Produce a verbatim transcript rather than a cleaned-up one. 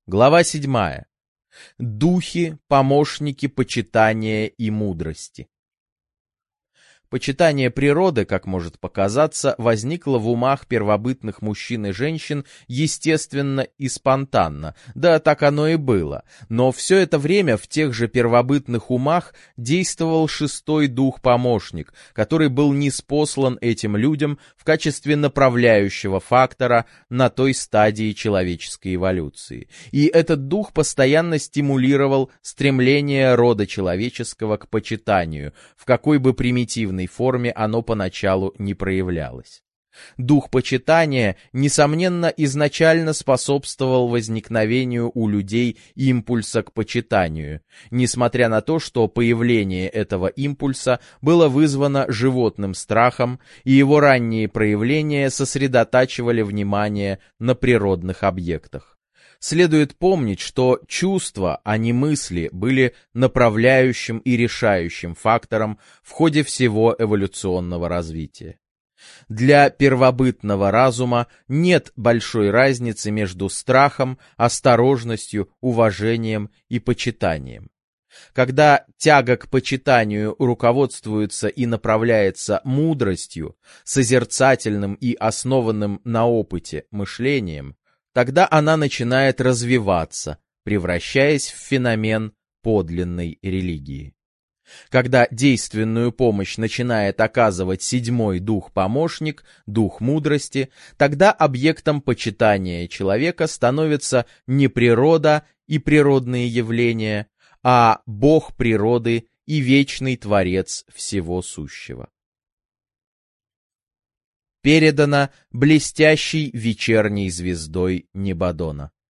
Глава седьмая. Духи, помощники почитания и мудрости. Почитание природы, как может показаться, возникло в умах первобытных мужчин и женщин естественно и спонтанно, да так оно и было, но все это время в тех же первобытных умах действовал шестой дух-помощник, который был ниспослан этим людям в качестве направляющего фактора на той стадии человеческой эволюции. И этот дух постоянно стимулировал стремление рода человеческого к почитанию, в какой бы примитивной форме оно поначалу не проявлялось. Дух почитания, несомненно, изначально способствовал возникновению у людей импульса к почитанию, несмотря на то, что появление этого импульса было вызвано животным страхом, и его ранние проявления сосредотачивали внимание на природных объектах. Следует помнить, что чувства, а не мысли, были направляющим и решающим фактором в ходе всего эволюционного развития. Для первобытного разума нет большой разницы между страхом, осторожностью, уважением и почитанием. Когда тяга к почитанию руководствуется и направляется мудростью, созерцательным и основанным на опыте мышлением, тогда она начинает развиваться, превращаясь в феномен подлинной религии. Когда действенную помощь начинает оказывать седьмой дух-помощник, дух мудрости, тогда объектом почитания человека становится не природа и природные явления, а Бог природы и вечный Творец всего сущего. Передано блестящей вечерней звездой Небадона.